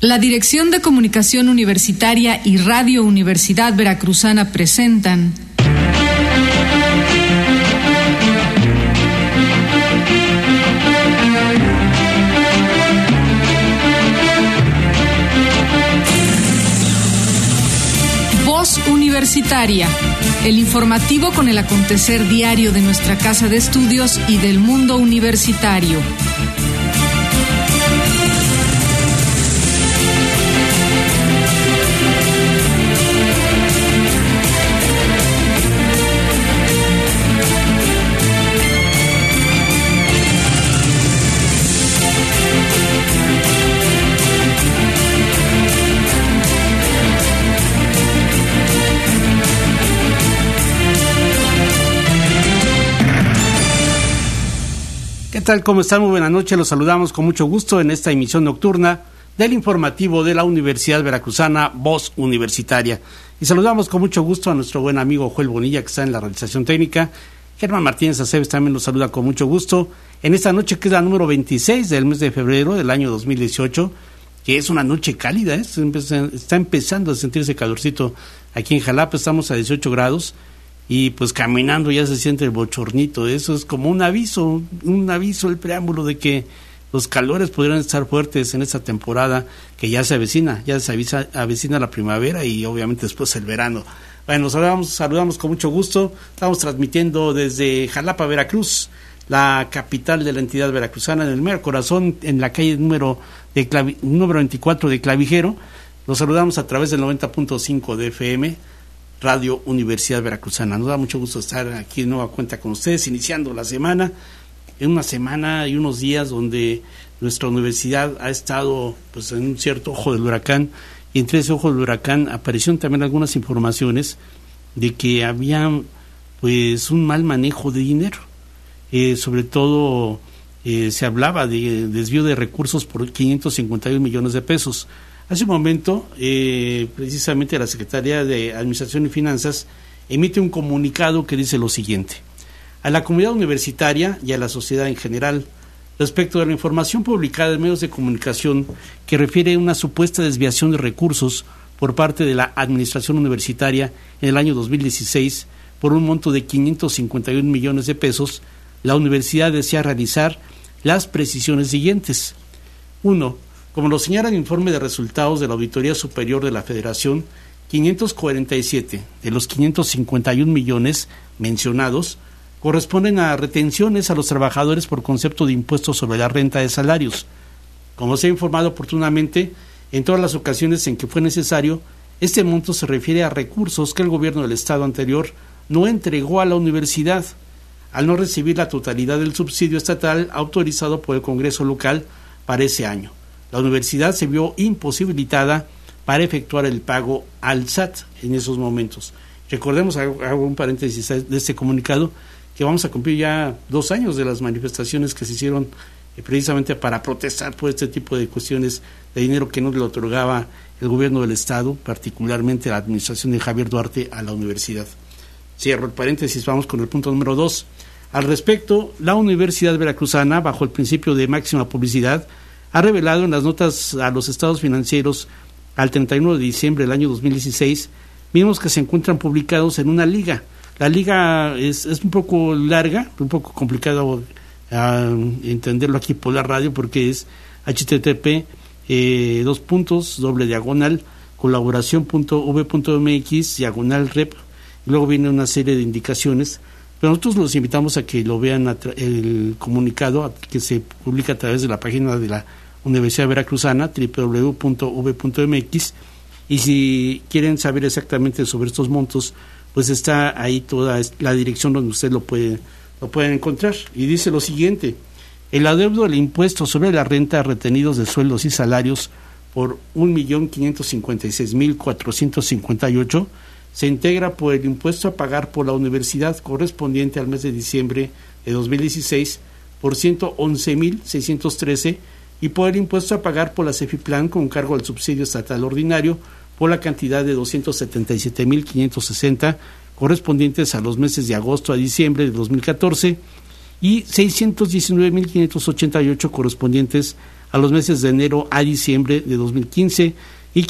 La Dirección de Comunicación Universitaria y Radio Universidad Veracruzana presentan Voz Universitaria, el informativo con el acontecer diario de nuestra casa de estudios y del mundo universitario. ¿Qué tal? ¿Cómo están? Muy buenas noches. Los saludamos con mucho gusto en esta emisión nocturna del informativo de la Universidad Veracruzana, Voz Universitaria. Y saludamos con mucho gusto a nuestro buen amigo Joel Bonilla, que está en la realización técnica. Germán Martínez Aceves también los saluda con mucho gusto en esta noche que es la número 26 del mes de febrero del año 2018, que es una noche cálida, ¿eh? Está empezando a sentirse calorcito aquí en Jalapa. Estamos a 18 grados. Y pues caminando ya se siente el bochornito. Eso es como un aviso, el preámbulo de que los calores podrían estar fuertes en esta temporada que ya se avecina la primavera y obviamente después el verano. Bueno, saludamos con mucho gusto. Estamos transmitiendo desde Jalapa, Veracruz, la capital de la entidad veracruzana, en el mero corazón, en la calle número 24 de Clavijero. Los saludamos a través del 90.5 de FM, Radio Universidad Veracruzana. Nos da mucho gusto estar aquí de nueva cuenta con ustedes, iniciando la semana, en una semana y unos días donde nuestra universidad ha estado pues en un cierto ojo del huracán, y entre ese ojo del huracán aparecieron también algunas informaciones de que había pues un mal manejo de dinero, sobre todo se hablaba de desvío de recursos por 551 millones de pesos. Hace un momento, precisamente la Secretaría de Administración y Finanzas emite un comunicado que dice lo siguiente: a la comunidad universitaria y a la sociedad en general, respecto de la información publicada en medios de comunicación que refiere a una supuesta desviación de recursos por parte de la Administración Universitaria en el año 2016 por un monto de 551 millones de pesos, la universidad desea realizar las precisiones siguientes. 1. Como lo señala el informe de resultados de la Auditoría Superior de la Federación, 547 de los 551 millones mencionados corresponden a retenciones a los trabajadores por concepto de impuestos sobre la renta de salarios. Como se ha informado oportunamente, en todas las ocasiones en que fue necesario, este monto se refiere a recursos que el gobierno del Estado anterior no entregó a la universidad, al no recibir la totalidad del subsidio estatal autorizado por el Congreso local para ese año. La universidad se vio imposibilitada para efectuar el pago al SAT en esos momentos. Recordemos, hago un paréntesis de este comunicado, que vamos a cumplir ya 2 años de las manifestaciones que se hicieron precisamente para protestar por este tipo de cuestiones de dinero que no le otorgaba el gobierno del Estado, particularmente la administración de Javier Duarte, a la universidad. Cierro el paréntesis, vamos con el punto número 2. Al respecto, la Universidad Veracruzana, bajo el principio de máxima publicidad, ha revelado en las notas a los estados financieros al 31 de diciembre del año 2016, mismos que se encuentran publicados en una liga. La liga es un poco larga, un poco complicado entenderlo aquí por la radio, porque es http://colaboración.v.mx/rep, y luego viene una serie de indicaciones, pero nosotros los invitamos a que lo vean el comunicado que se publica a través de la página de la Universidad Veracruzana, www.v.mx, y si quieren saber exactamente sobre estos montos, pues está ahí toda la dirección donde usted lo pueden encontrar. Y dice lo siguiente: el adeudo del impuesto sobre la renta retenidos de sueldos y salarios por 1.556.458 se integra por el impuesto a pagar por la universidad correspondiente al mes de diciembre de 2016 por 111.613 y por el impuesto a pagar por la CEFIPLAN con cargo al subsidio estatal ordinario por la cantidad de 277.560 correspondientes a los meses de agosto a diciembre de 2014 y 619.588 correspondientes a los meses de enero a diciembre de 2015 y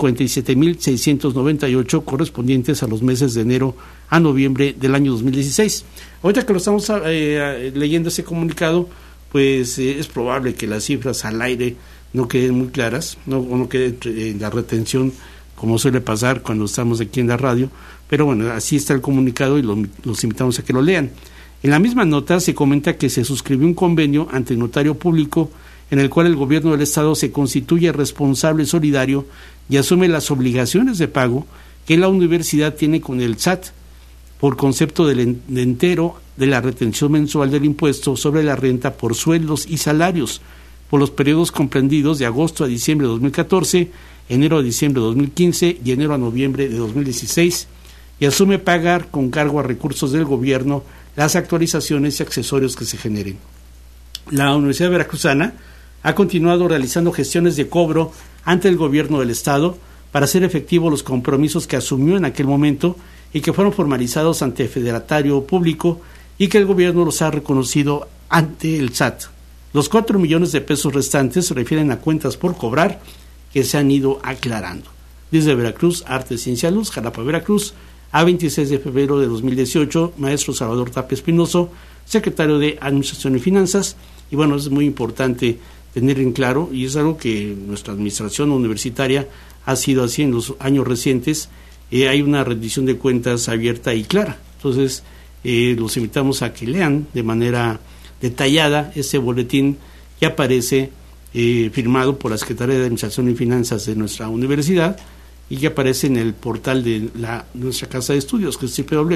547.698 correspondientes a los meses de enero a noviembre del año 2016. Ahorita que lo estamos leyendo ese comunicado, pues es probable que las cifras al aire no queden muy claras, no quede la retención como suele pasar cuando estamos aquí en la radio, pero bueno, así está el comunicado y los invitamos a que lo lean. En la misma nota se comenta que se suscribió un convenio ante el notario público en el cual el gobierno del Estado se constituye responsable solidario y asume las obligaciones de pago que la universidad tiene con el SAT por concepto de entero de la retención mensual del impuesto sobre la renta por sueldos y salarios por los periodos comprendidos de agosto a diciembre de 2014, enero a diciembre de 2015 y enero a noviembre de 2016, y asume pagar con cargo a recursos del gobierno las actualizaciones y accesorios que se generen. La Universidad Veracruzana ha continuado realizando gestiones de cobro ante el gobierno del Estado para hacer efectivos los compromisos que asumió en aquel momento y que fueron formalizados ante el Federatario Público y que el gobierno los ha reconocido ante el SAT. Los 4 millones de pesos restantes se refieren a cuentas por cobrar que se han ido aclarando. Desde Veracruz, Arte, Ciencia, Luz, Jalapa, Veracruz, a 26 de febrero de 2018, maestro Salvador Tapia Espinoso, secretario de Administración y Finanzas. Y bueno, es muy importante tener en claro, y es algo que nuestra administración universitaria ha sido así en los años recientes, hay una rendición de cuentas abierta y clara. Entonces, los invitamos a que lean de manera detallada ese boletín que aparece firmado por la Secretaría de Administración y Finanzas de nuestra universidad y que aparece en el portal de nuestra casa de estudios, que es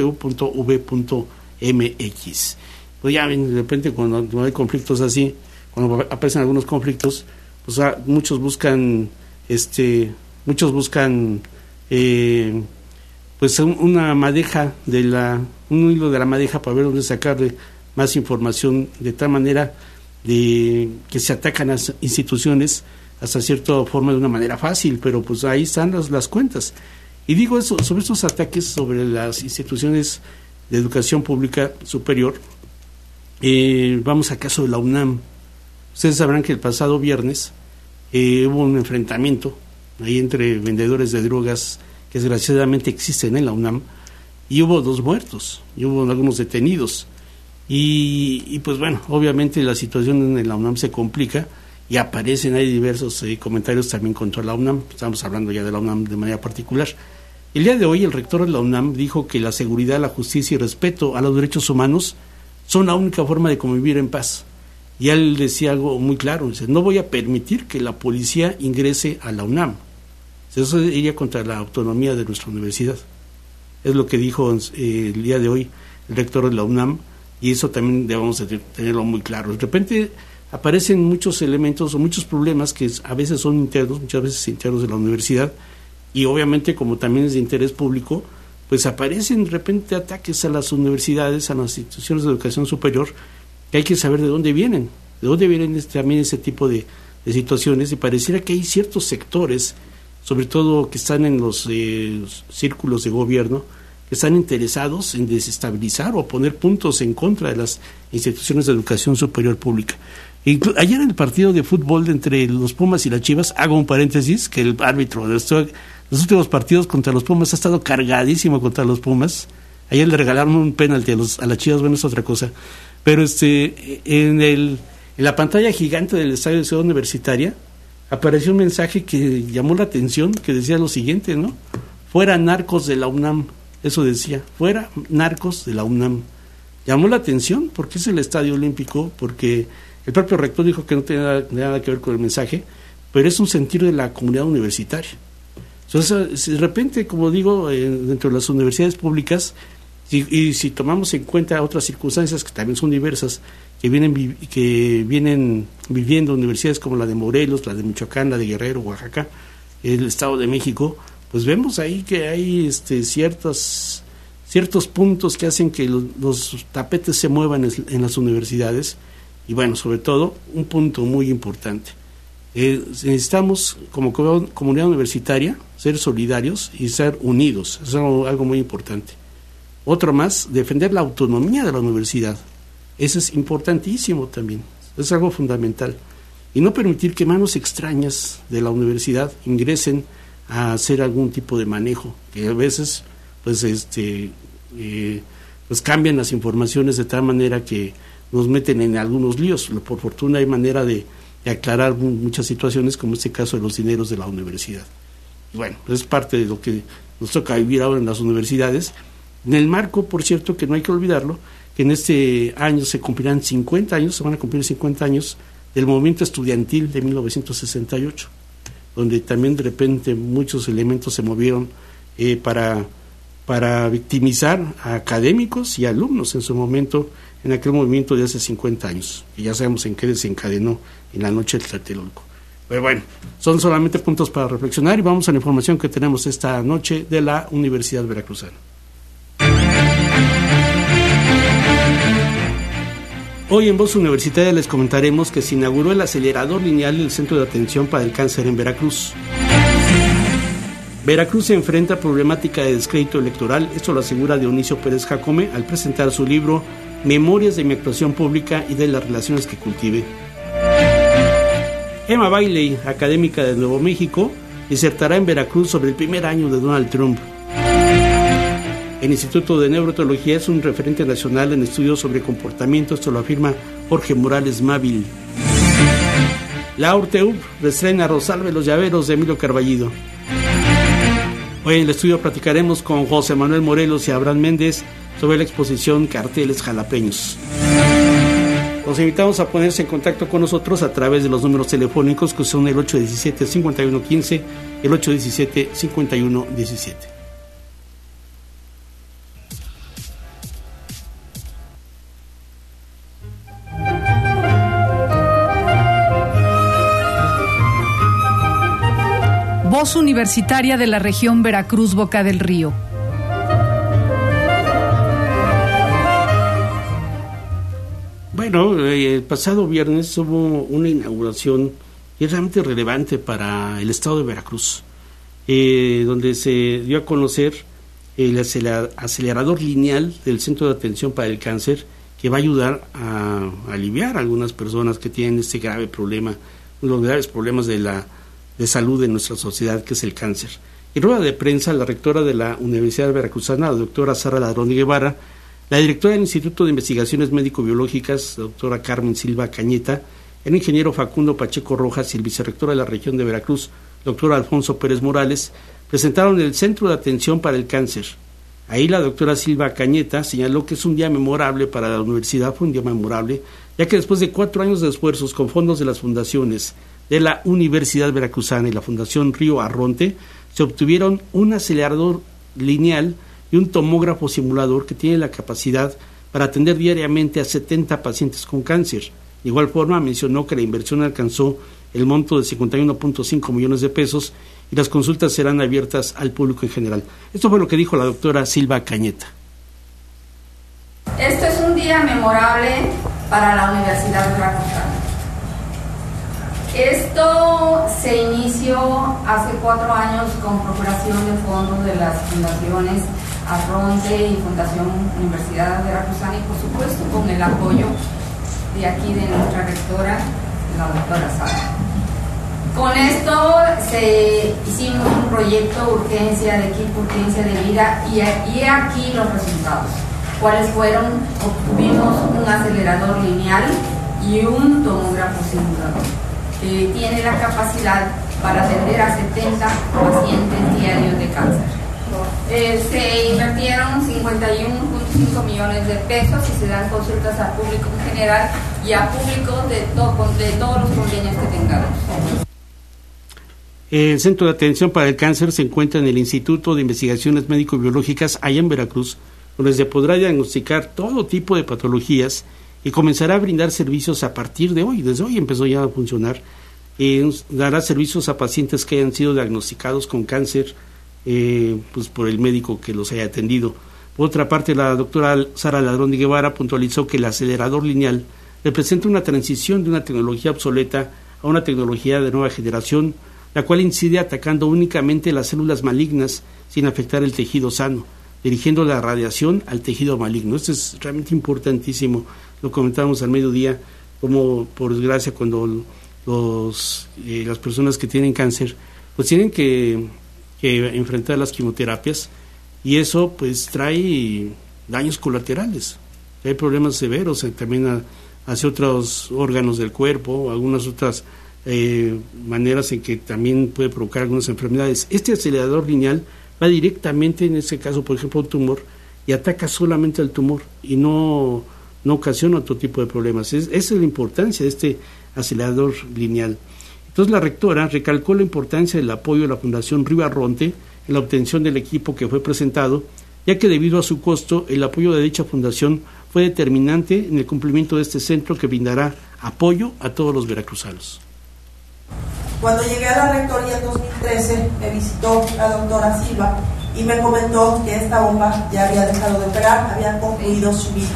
www.v.mx. Pues ya de repente cuando hay conflictos así, cuando aparecen algunos conflictos, pues muchos buscan pues una madeja un hilo de la madeja para ver dónde sacarle más información, de tal manera de que se atacan las instituciones hasta cierta forma de una manera fácil, pero pues ahí están las cuentas. Y digo eso sobre estos ataques sobre las instituciones de educación pública superior. Vamos al caso de la UNAM. Ustedes sabrán que el pasado viernes hubo un enfrentamiento ahí entre vendedores de drogas que desgraciadamente existen en la UNAM, y hubo 2 muertos, y hubo algunos detenidos. Y pues bueno, obviamente la situación en la UNAM se complica y aparecen ahí diversos comentarios también contra la UNAM. Estamos hablando ya de la UNAM de manera particular. El día de hoy el rector de la UNAM dijo que la seguridad, la justicia y respeto a los derechos humanos son la única forma de convivir en paz. Y él decía algo muy claro, dice: no voy a permitir que la policía ingrese a la UNAM. Eso iría contra la autonomía de nuestra universidad. Es lo que dijo el día de hoy el rector de la UNAM, y eso también debemos de tenerlo muy claro. De repente aparecen muchos elementos o muchos problemas que a veces son internos, muchas veces internos de la universidad, y obviamente como también es de interés público, pues aparecen de repente ataques a las universidades, a las instituciones de educación superior, que hay que saber de dónde vienen también ese tipo de situaciones, y pareciera que hay ciertos sectores, sobre todo que están en los círculos de gobierno, que están interesados en desestabilizar o poner puntos en contra de las instituciones de educación superior pública. Ayer en el partido de fútbol entre los Pumas y las Chivas, hago un paréntesis, que el árbitro de los últimos partidos contra los Pumas ha estado cargadísimo contra los Pumas. Ayer le regalaron un penalti a las Chivas, bueno, es otra cosa. Pero en la pantalla gigante del estadio de Ciudad Universitaria apareció un mensaje que llamó la atención, que decía lo siguiente, ¿no? Fuera narcos de la UNAM. Eso decía, fuera narcos de la UNAM. Llamó la atención porque es el Estadio Olímpico, porque el propio rector dijo que no tenía nada que ver con el mensaje, pero es un sentir de la comunidad universitaria. Entonces, de repente, como digo, dentro de las universidades públicas, y si tomamos en cuenta otras circunstancias que también son diversas, que vienen viviendo universidades como la de Morelos, la de Michoacán, la de Guerrero, Oaxaca, el Estado de México, pues vemos ahí que hay ciertos puntos que hacen que los tapetes se muevan en las universidades. Y bueno, sobre todo, un punto muy importante. Necesitamos, como comunidad universitaria, ser solidarios y ser unidos. Es algo muy importante. Otro más, defender la autonomía de la universidad. Eso es importantísimo también. Es algo fundamental. y no permitir que manos extrañas de la universidad ingresen a hacer algún tipo de manejo, que a veces pues cambian las informaciones de tal manera que nos meten en algunos líos. Por fortuna hay manera de aclarar muchas situaciones, como este caso de los dineros de la universidad. Y bueno, es parte de lo que nos toca vivir ahora en las universidades, en el marco, por cierto, que no hay que olvidarlo, que en este año se cumplirán 50 años, se van a cumplir 50 años del movimiento estudiantil de 1968, donde también de repente muchos elementos se movieron para victimizar a académicos y alumnos en su momento, en aquel movimiento de hace 50 años, y ya sabemos en qué desencadenó en la noche del Tlatelolco. Pero bueno, son solamente puntos para reflexionar y vamos a la información que tenemos esta noche de la Universidad Veracruzana. Hoy en Voz Universitaria les comentaremos que se inauguró el acelerador lineal del Centro de Atención para el Cáncer en Veracruz. Veracruz se enfrenta a problemática de descrédito electoral, esto lo asegura Dionisio Pérez Jacome al presentar su libro Memorias de mi actuación pública y de las relaciones que cultive. Emma Bailey, académica de Nuevo México, disertará en Veracruz sobre el primer año de Donald Trump. El Instituto de Neurotología es un referente nacional en estudios sobre comportamiento, esto lo afirma Jorge Morales Mávil. La Urteup reestrena Rosalba y los llaveros de Emilio Carballido. Hoy en el estudio platicaremos con José Manuel Morelos y Abraham Méndez sobre la exposición Carteles Jalapeños. Los invitamos a ponerse en contacto con nosotros a través de los números telefónicos que son el 817-5115 y el 817-5117. Voz Universitaria de la región Veracruz Boca del Río. Bueno, el pasado viernes hubo una inauguración realmente relevante para el estado de Veracruz, donde se dio a conocer el acelerador lineal del Centro de Atención para el Cáncer, que va a ayudar a aliviar a algunas personas que tienen este grave problema, uno de los graves problemas de salud de nuestra sociedad, que es el cáncer. En rueda de prensa, la rectora de la Universidad Veracruzana, la doctora Sara Ladrón de Guevara, la directora del Instituto de Investigaciones Médico-Biológicas, la doctora Carmen Silva Cañeta, el ingeniero Facundo Pacheco Rojas y el vicerrector de la región de Veracruz, doctor Alfonso Pérez Morales, presentaron el Centro de Atención para el Cáncer. Ahí la doctora Silva Cañeta señaló que es un día memorable para la universidad, fue un día memorable, ya que después de 4 años de esfuerzos con fondos de las fundaciones de la Universidad Veracruzana y la Fundación Río Arronte, se obtuvieron un acelerador lineal y un tomógrafo simulador que tiene la capacidad para atender diariamente a 70 pacientes con cáncer. De igual forma, mencionó que la inversión alcanzó el monto de 51.5 millones de pesos y las consultas serán abiertas al público en general. Esto fue lo que dijo la doctora Silva Cañeta. Esto es un día memorable para la Universidad Veracruzana. Esto se inició hace 4 años con procuración de fondos de las fundaciones Arronte y Fundación Universidad Veracruzana y por supuesto con el apoyo de aquí de nuestra rectora, la doctora Sara. Con esto hicimos un proyecto urgencia de equipo, urgencia de vida y aquí los resultados. ¿Cuáles fueron? Obtuvimos un acelerador lineal y un tomógrafo simulador. Tiene la capacidad para atender a 70 pacientes diarios de cáncer. Se invirtieron 51.5 millones de pesos y se dan consultas al público en general y a público de todos los convenios que tengamos. El Centro de Atención para el Cáncer se encuentra en el Instituto de Investigaciones Médico-Biológicas allá en Veracruz, donde se podrá diagnosticar todo tipo de patologías y comenzará a brindar servicios a partir de hoy. Desde hoy empezó ya a funcionar. Dará servicios a pacientes que hayan sido diagnosticados con cáncer pues por el médico que los haya atendido. Por otra parte, la doctora Sara Ladrón de Guevara puntualizó que el acelerador lineal representa una transición de una tecnología obsoleta a una tecnología de nueva generación, la cual incide atacando únicamente las células malignas sin afectar el tejido sano, dirigiendo la radiación al tejido maligno. Esto es realmente importantísimo. Lo comentábamos al mediodía, como por desgracia cuando las personas que tienen cáncer, pues tienen que enfrentar las quimioterapias, y eso pues trae daños colaterales, hay problemas severos también hacia otros órganos del cuerpo, algunas otras maneras en que también puede provocar algunas enfermedades. Este acelerador lineal va directamente, en este caso, por ejemplo, un tumor, y ataca solamente al tumor y no ocasiona otro tipo de problemas. Esa es la importancia de este acelerador lineal. Entonces la rectora recalcó la importancia del apoyo de la Fundación Río Arronte en la obtención del equipo que fue presentado, ya que debido a su costo, el apoyo de dicha fundación fue determinante en el cumplimiento de este centro que brindará apoyo a todos los veracruzanos. Cuando llegué a la rectoría en 2013, me visitó la doctora Silva y me comentó que esta bomba ya había dejado de operar, había concluido su vida.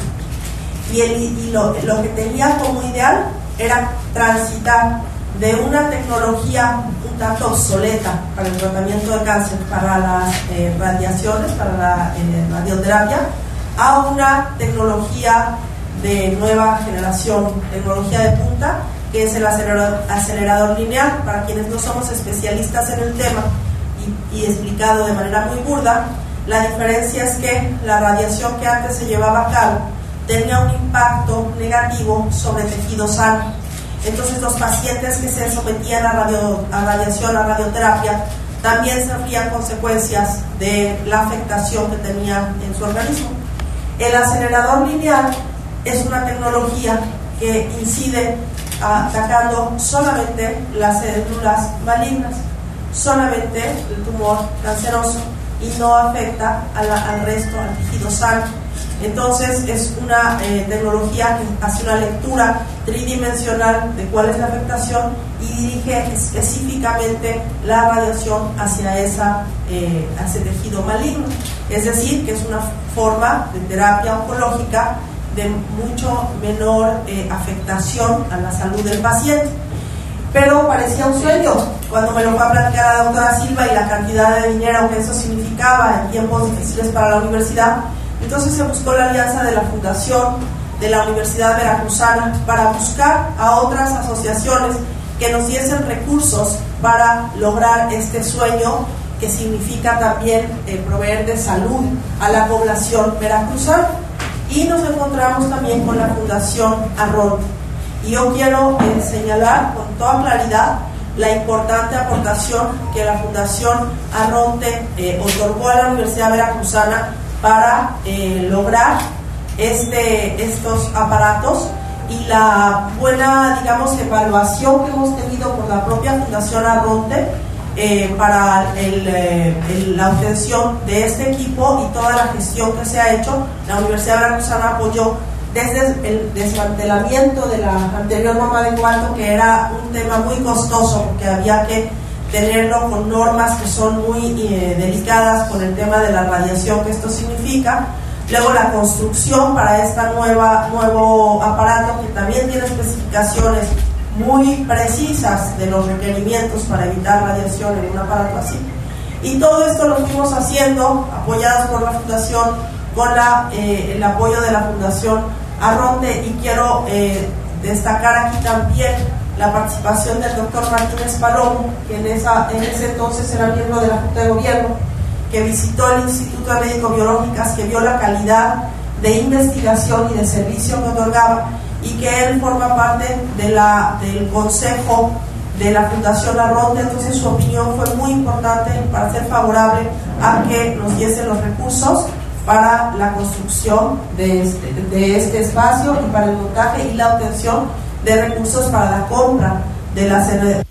Y lo que tenía como ideal era transitar de una tecnología un tanto obsoleta para el tratamiento de cáncer, para las radiaciones, para la radioterapia, a una tecnología de nueva generación, tecnología de punta, que es el acelerador lineal. Para quienes no somos especialistas en el tema y explicado de manera muy burda, la diferencia es que la radiación que antes se llevaba a cabo tenía un impacto negativo sobre tejido sano. Entonces los pacientes que se sometían a radiación, a radioterapia, también sufrían consecuencias de la afectación que tenían en su organismo. El acelerador lineal es una tecnología que incide atacando solamente las células malignas, solamente el tumor canceroso, y no afecta al resto, al tejido sano. Entonces es una tecnología que hace una lectura tridimensional de cuál es la afectación y dirige específicamente la radiación hacia ese tejido maligno. Es decir, que es una forma de terapia oncológica de mucho menor afectación a la salud del paciente. Pero parecía un sueño cuando me lo fue a platicar la doctora Silva y la cantidad de dinero que eso significaba en tiempos difíciles para la universidad. Entonces se buscó la alianza de la Fundación de la Universidad Veracruzana para buscar a otras asociaciones que nos diesen recursos para lograr este sueño, que significa también proveer de salud a la población veracruzana. Y nos encontramos también con la Fundación Arronte. Y yo quiero señalar con toda claridad la importante aportación que la Fundación Arronte otorgó a la Universidad Veracruzana para lograr estos aparatos, y la buena, evaluación que hemos tenido por la propia Fundación Arronte para la obtención de este equipo y toda la gestión que se ha hecho. La Universidad Veracruzana apoyó desde el desmantelamiento de la anterior bomba de cuarto, que era un tema muy costoso porque había que tenerlo con normas que son muy delicadas con el tema de la radiación que esto significa. Luego la construcción para este nuevo aparato, que también tiene especificaciones muy precisas de los requerimientos para evitar radiación en un aparato así. Y todo esto lo fuimos haciendo apoyados por la Fundación, con el apoyo de la Fundación Arronte. Y quiero destacar aquí también la participación del doctor Martínez Palomo, que en ese entonces era miembro de la Junta de Gobierno, que visitó el Instituto de Médico-Biológicas, que vio la calidad de investigación y de servicio que otorgaba, y que él forma parte del consejo de la Fundación Arronte. Entonces su opinión fue muy importante para ser favorable a que nos diesen los recursos para la construcción de este espacio y para el montaje y la obtención de recursos para la compra de la sede.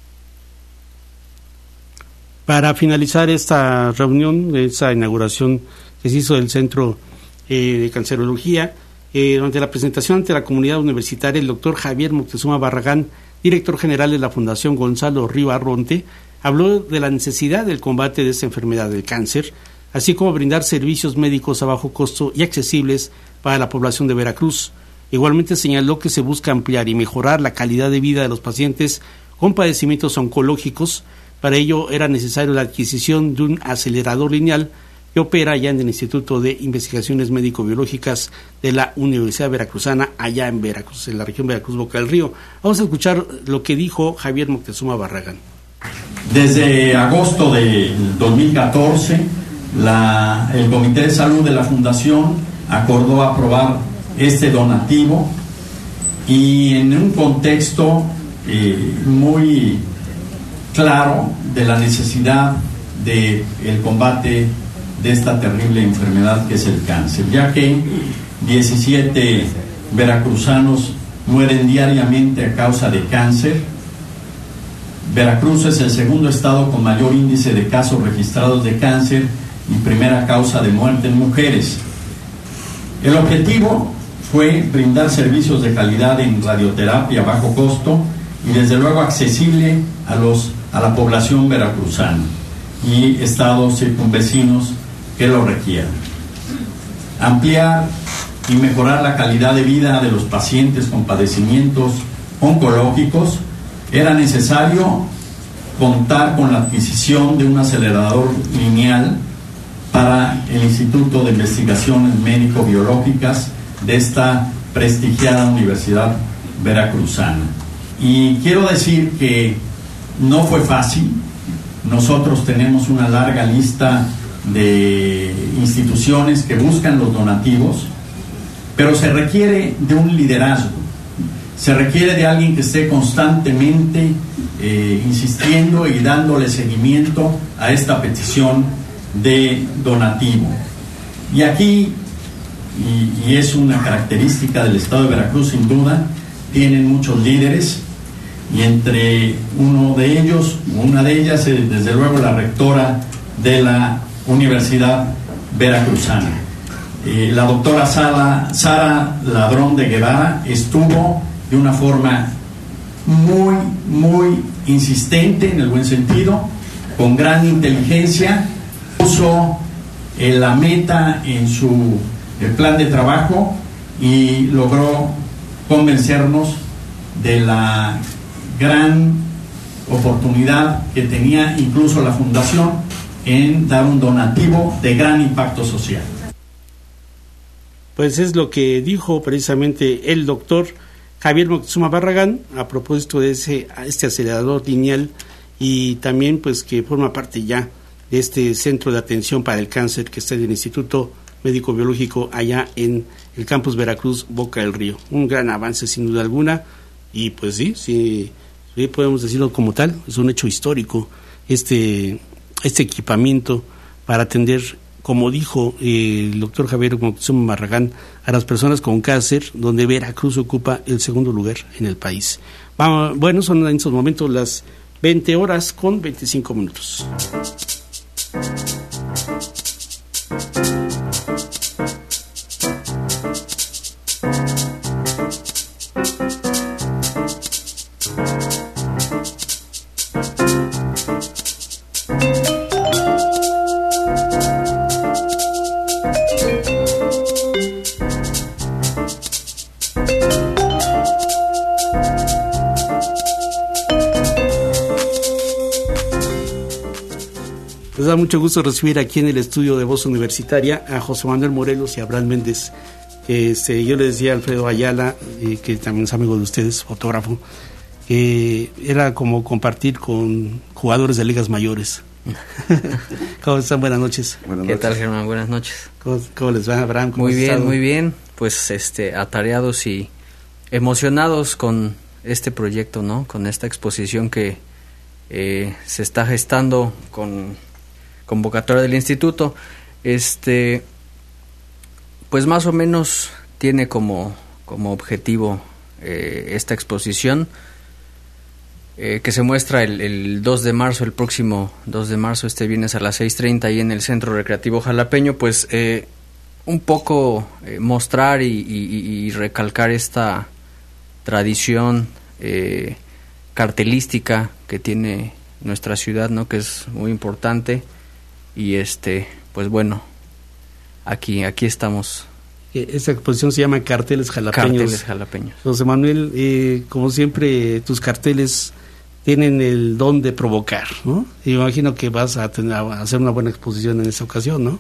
Para finalizar esta reunión, esa inauguración que se hizo del Centro de Cancerología, durante la presentación ante la comunidad universitaria, el doctor Javier Moctezuma Barragán, director general de la Fundación Gonzalo Río Arronte, habló de la necesidad del combate de esta enfermedad del cáncer, así como brindar servicios médicos a bajo costo y accesibles para la población de Veracruz. Igualmente señaló que se busca ampliar y mejorar la calidad de vida de los pacientes con padecimientos oncológicos. Para ello era necesario la adquisición de un acelerador lineal que que opera allá en el Instituto de Investigaciones Médico-Biológicas de la Universidad Veracruzana, allá en Veracruz, en la región Veracruz-Boca del Río. Vamos a escuchar lo que dijo Javier Moctezuma Barragán. Desde agosto de 2014, el Comité de Salud de la Fundación acordó aprobar este donativo, y en un contexto muy claro de la necesidad del combate de esta terrible enfermedad que es el cáncer, ya que 17 veracruzanos mueren diariamente a causa de cáncer. Veracruz es el segundo estado con mayor índice de casos registrados de cáncer y primera causa de muerte en mujeres. El objetivo fue brindar servicios de calidad en radioterapia a bajo costo y desde luego accesible a la población veracruzana y estados circunvecinos que lo requieran. Ampliar y mejorar la calidad de vida de los pacientes con padecimientos oncológicos. Era necesario contar con la adquisición de un acelerador lineal para el Instituto de Investigaciones Médico-Biológicas de esta prestigiada Universidad Veracruzana. Y quiero decir que no fue fácil. Nosotros tenemos una larga lista de instituciones que buscan los donativos, pero se requiere de un liderazgo, se requiere de alguien que esté constantemente insistiendo y dándole seguimiento a esta petición de donativo. Y aquí, y es una característica del estado de Veracruz sin duda, tienen muchos líderes, y entre una de ellas es desde luego la rectora de la Universidad Veracruzana. La doctora Sara Ladrón de Guevara estuvo de una forma muy insistente, en el buen sentido, con gran inteligencia, puso la meta en su plan de trabajo y logró convencernos de la gran oportunidad que tenía incluso la Fundación en dar un donativo de gran impacto social. Pues es lo que dijo precisamente el doctor Javier Moctezuma Barragán a propósito de este acelerador lineal, y también pues que forma parte ya de este centro de atención para el cáncer que está en el Instituto Médico Biológico allá en el campus Veracruz Boca del Río. Un gran avance sin duda alguna, y pues sí podemos decirlo como tal, es un hecho histórico este equipamiento para atender, como dijo el doctor Javier Moctezuma Barragán, a las personas con cáncer, donde Veracruz ocupa el segundo lugar en el país. Bueno, son en estos momentos las 20:25. Nos da mucho gusto recibir aquí en el estudio de Voz Universitaria a José Manuel Morelos y a Abraham Méndez. Yo le decía a Alfredo Ayala, que también es amigo de ustedes, fotógrafo, que era como compartir con jugadores de ligas mayores. ¿Cómo están? Buenas noches. ¿Qué tal, Germán? Buenas noches. ¿Cómo les va, Abraham? Muy bien. Pues atareados y emocionados con este proyecto, ¿no? Con esta exposición que se está gestando con convocatoria del instituto. Pues más o menos tiene como objetivo esta exposición que se muestra el 2 de marzo, el próximo 2 de marzo, este viernes a las 6:30 ahí en el Centro Recreativo Jalapeño. Pues un poco mostrar y recalcar esta tradición cartelística que tiene nuestra ciudad, ¿no? Que es muy importante, y pues bueno, aquí estamos. Esta exposición se llama Carteles Jalapeños. José Manuel, como siempre, tus carteles tienen el don de provocar, ¿no? Y me imagino que vas a hacer una buena exposición en esta ocasión, ¿no?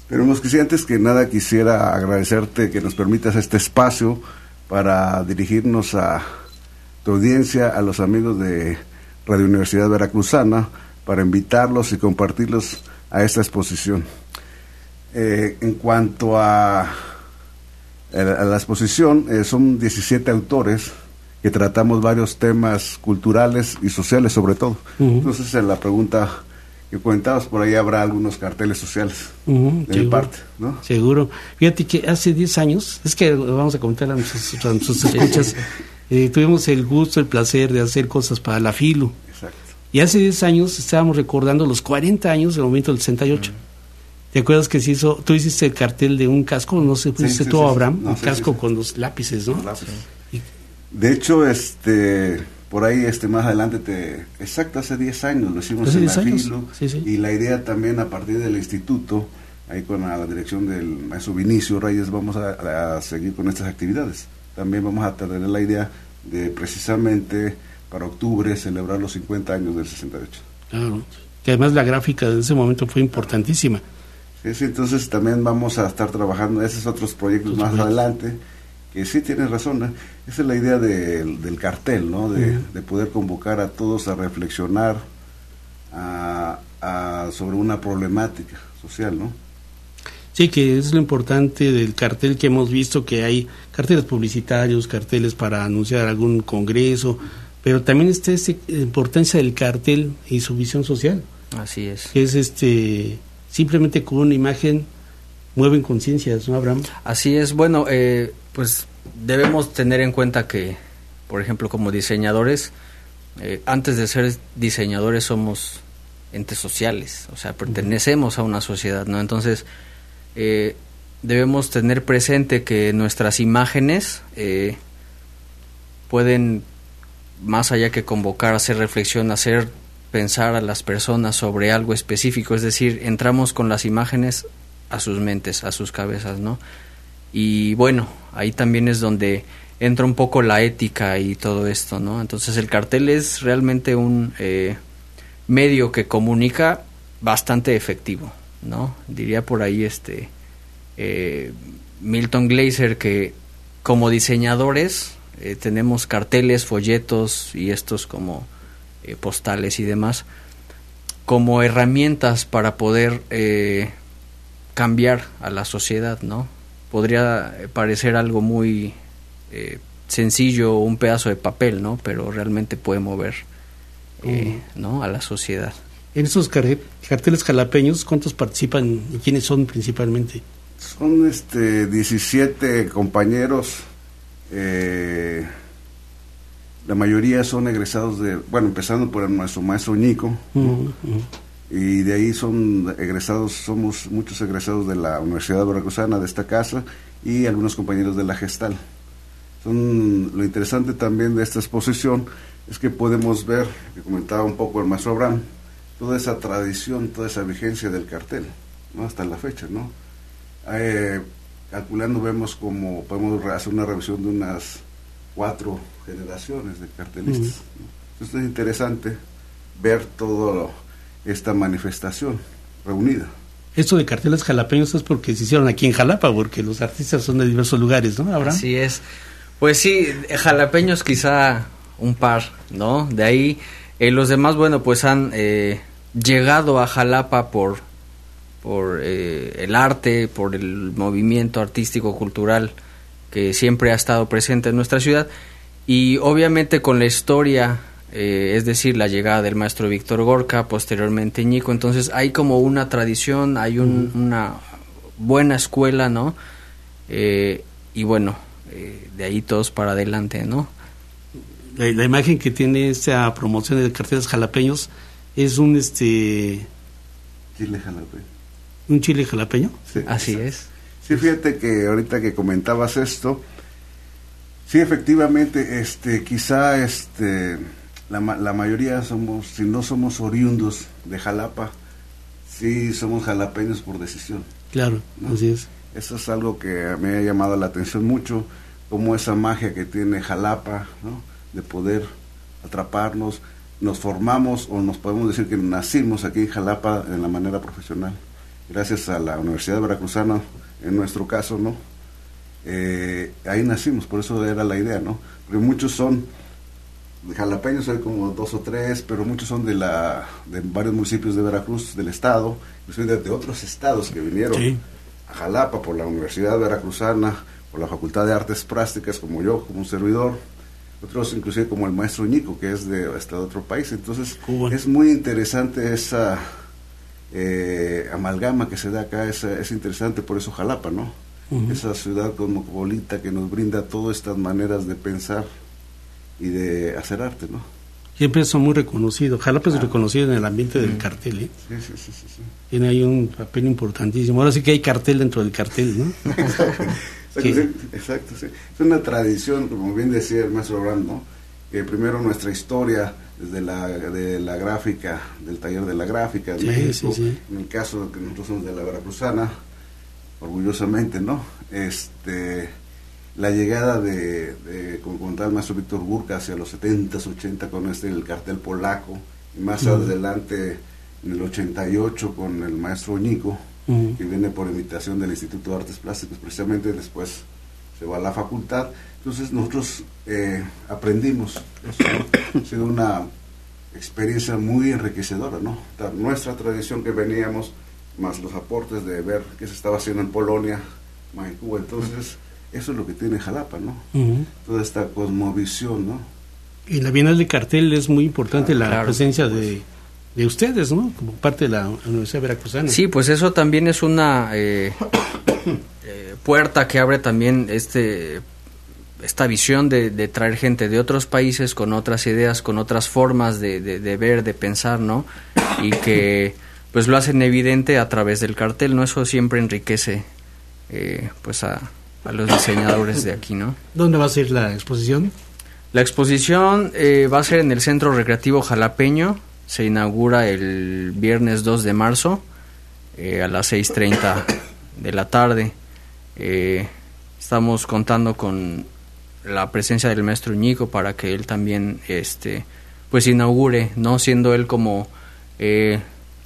Pero Mosquici, antes que nada quisiera agradecerte que nos permitas este espacio para dirigirnos a tu audiencia, a los amigos de Radio Universidad Veracruzana, para invitarlos y compartirlos a esta exposición. En cuanto a la exposición, son 17 autores que tratamos varios temas culturales y sociales sobre todo. Entonces, en la pregunta que comentabas, por ahí habrá algunos carteles sociales de mi parte, ¿no? Seguro. Fíjate que hace 10 años, es que vamos a comentar a nuestros escuchas, tuvimos el gusto, el placer de hacer cosas para la FILU. Exacto. Y hace 10 años estábamos recordando los 40 años del movimiento del 68. ¿Te acuerdas que se hizo? Tú hiciste el cartel de un casco, no sé, pusiste tú, Abraham, un casco con los lápices, ¿no? Lápices. De hecho, por ahí más adelante exacto, hace 10 años lo hicimos en la FILU, y la idea también a partir del instituto, ahí con la dirección del maestro Vinicio Reyes, vamos a seguir con estas actividades. También vamos a tener la idea de precisamente para octubre celebrar los 50 años del 68. Claro, que además la gráfica de ese momento fue importantísima. Sí, entonces también vamos a estar trabajando esos otros proyectos más adelante, que sí tienes razón, ¿eh? Esa es la idea del cartel, ¿no? De poder convocar a todos a reflexionar sobre una problemática social, ¿no? Sí, que es lo importante del cartel que hemos visto, que hay carteles publicitarios, carteles para anunciar algún congreso, pero también está esa importancia del cartel y su visión social. Así es. Que es simplemente con una imagen mueven conciencias, ¿no, Abraham? Así es. Bueno, pues debemos tener en cuenta que, por ejemplo, como diseñadores, antes de ser diseñadores somos entes sociales, o sea, pertenecemos a una sociedad, ¿no? Entonces, debemos tener presente que nuestras imágenes pueden, más allá que convocar, hacer reflexión, hacer pensar a las personas sobre algo específico, es decir, entramos con las imágenes a sus mentes, a sus cabezas, ¿no? Y bueno, ahí también es donde entra un poco la ética y todo esto, ¿no? Entonces el cartel es realmente un medio que comunica bastante efectivo, ¿no? Diría por ahí Milton Glaser que como diseñadores tenemos carteles, folletos y estos como postales y demás como herramientas para poder cambiar a la sociedad, ¿no? Podría parecer algo muy sencillo, un pedazo de papel, ¿no? Pero realmente puede mover ¿no? a la sociedad. En esos carteles jalapeños, ¿cuántos participan y quiénes son principalmente? Son 17 compañeros, la mayoría son egresados empezando por nuestro maestro Nico, y de ahí somos muchos egresados de la Universidad Veracruzana, de esta casa, y algunos compañeros de la Gestal. Lo interesante también de esta exposición es que podemos ver, que comentaba un poco el maestro Abraham, toda esa tradición, toda esa vigencia del cartel, ¿no? Hasta la fecha, ¿no? Calculando vemos como podemos hacer una revisión de unas 4 generaciones de cartelistas, ¿no? Entonces es interesante ver toda esta manifestación reunida. Esto de carteles jalapeños es porque se hicieron aquí en Jalapa, porque los artistas son de diversos lugares, ¿no, Abraham? Así es. Pues sí, jalapeños quizá un par, ¿no? De ahí los demás, bueno, pues han llegado a Jalapa por el arte, por el movimiento artístico cultural que siempre ha estado presente en nuestra ciudad, y obviamente con la historia, es decir, la llegada del maestro Víctor Gorka, posteriormente Ñico, entonces hay como una tradición, hay una buena escuela, ¿no? Y bueno, de ahí todos para adelante, ¿no? La imagen que tiene esta promoción de carteles jalapeños es un chile jalapeño. ¿Un chile jalapeño? Sí, así es. Sí, fíjate que ahorita que comentabas esto, sí, efectivamente, quizá la mayoría somos, si no somos oriundos de Jalapa, sí somos jalapeños por decisión. Claro, ¿no? Así es. Eso es algo que me ha llamado la atención mucho, como esa magia que tiene Jalapa, ¿no? De poder atraparnos, nos formamos, o nos podemos decir que nacimos aquí en Jalapa en la manera profesional. gracias a la Universidad Veracruzana, en nuestro caso, ¿no? Ahí nacimos, por eso era la idea, ¿no? Porque muchos son jalapeños, hay como 2 o 3, pero muchos son de varios municipios de Veracruz, del estado, inclusive de otros estados que vinieron a Jalapa por la Universidad Veracruzana, por la Facultad de Artes Plásticas, como yo, como un servidor, otros inclusive como el maestro Ñico, que es hasta de otro país. Entonces es muy interesante esa amalgama que se da acá, es interesante, por eso Jalapa, ¿no? Esa ciudad cosmopolita que nos brinda todas estas maneras de pensar y de hacer arte, ¿no? Siempre son muy reconocidos. Jalapa es reconocido en el ambiente del cartel, ¿eh? Sí. Tiene ahí un papel importantísimo. Ahora sí que hay cartel dentro del cartel, ¿no? Exacto, sí. Es una tradición, como bien decía el maestro Abraham, ¿no? Que primero nuestra historia, desde de la gráfica, del taller de la gráfica de México, en el caso de que nosotros somos de la Veracruzana, orgullosamente, ¿no? La llegada como contaba el maestro Víctor Gurka hacia los 70s, 80 con el cartel polaco, y más adelante en el 88 con el maestro Ñico, que viene por invitación del Instituto de Artes Plásticas, precisamente después se va a la facultad. Entonces nosotros aprendimos, ha sido una experiencia muy enriquecedora, ¿no? Nuestra tradición que veníamos, más los aportes de ver qué se estaba haciendo en Polonia, más en Cuba, entonces eso es lo que tiene Jalapa, ¿no? Toda esta cosmovisión, ¿no? Y la Bienal de Cartel es muy importante, la presencia de ustedes, ¿no? Como parte de la Universidad Veracruzana. Sí, pues eso también es una puerta que abre también esta visión de traer gente de otros países con otras ideas, con otras formas de ver, de pensar, ¿no? Y que pues lo hacen evidente a través del cartel, ¿no? Eso siempre enriquece pues a los diseñadores de aquí, ¿no? ¿Dónde va a ser la exposición? La exposición va a ser en el Centro Recreativo Jalapeño. Se inaugura el viernes 2 de marzo a las 6:30 de la tarde. Estamos contando con la presencia del maestro Ñico para que él también pues inaugure, no siendo él como el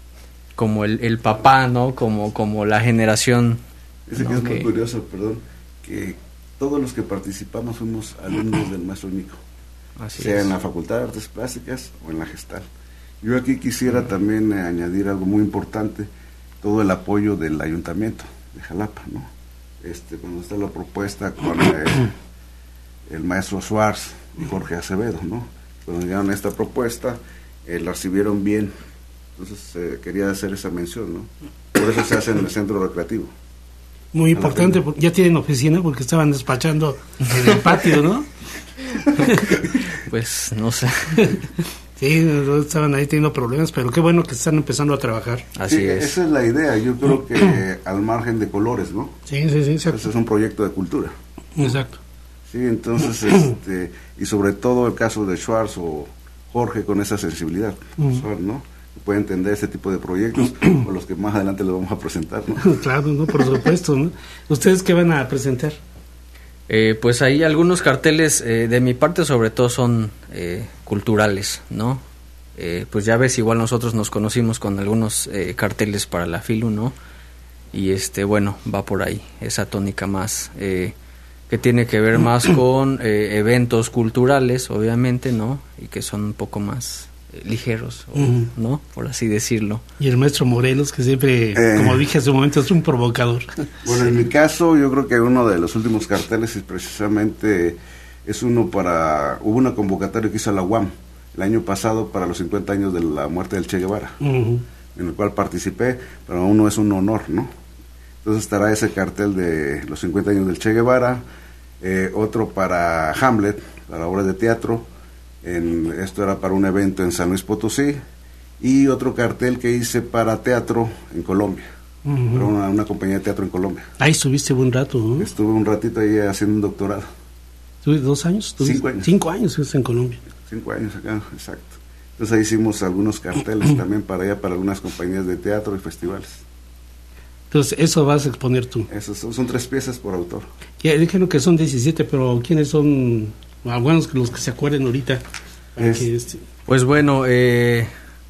papá, ¿no? Como la generación. Dice que es muy curioso, perdón, que todos los que participamos fuimos alumnos del maestro Ñico, sea en la Facultad de Artes Plásticas o en la Gestal. Yo aquí quisiera también añadir algo muy importante, todo el apoyo del Ayuntamiento de Jalapa, ¿no? Cuando está la propuesta con el maestro Schwartz y Jorge Acevedo, ¿no? Cuando llegaron a esta propuesta, la recibieron bien, entonces quería hacer esa mención, ¿no? Por eso se hace en el centro recreativo. Muy importante, ya tienen oficina porque estaban despachando en el patio, ¿no? Pues no sé. Sí, estaban ahí teniendo problemas, pero qué bueno que están empezando a trabajar. Así es. Esa es la idea, yo creo que al margen de colores, ¿no? Sí, exacto. Es un proyecto de cultura. Exacto. Sí, entonces, y sobre todo el caso de Schwartz o Jorge con esa sensibilidad, ¿no? Puede entender ese tipo de proyectos, o los que más adelante les vamos a presentar, ¿no? Claro, ¿no? Por supuesto, ¿no? ¿Ustedes qué van a presentar? Pues ahí algunos carteles de mi parte sobre todo son culturales, ¿no? Pues ya ves, igual nosotros nos conocimos con algunos carteles para la FILU, ¿no? Y bueno, va por ahí, esa tónica más que tiene que ver más con eventos culturales, obviamente, ¿no? Y que son un poco más ligeros, ¿no? Por así decirlo. Y el maestro Morelos, que siempre, como dije hace un momento, es un provocador. Bueno, en mi caso, yo creo que uno de los últimos carteles es precisamente hubo una convocatoria que hizo la UAM el año pasado para los 50 años de la muerte del Che Guevara, en el cual participé, pero uno es un honor, ¿no? Entonces estará ese cartel de los 50 años del Che Guevara, otro para Hamlet, para obras de teatro. Esto era para un evento en San Luis Potosí, y otro cartel que hice para teatro en Colombia, para una compañía de teatro en Colombia. Ahí estuviste un rato, ¿no? Estuve un ratito ahí haciendo un doctorado. ¿Tuve 2 años? 5 años. 5 años estuviste en Colombia. 5 años acá, exacto. Entonces ahí hicimos algunos carteles también para allá, para algunas compañías de teatro y festivales. Entonces, eso vas a exponer tú. Esos son 3 piezas por autor. Ya dijeron que son 17, pero ¿quiénes son algunos los que se acuerden ahorita? Pues bueno,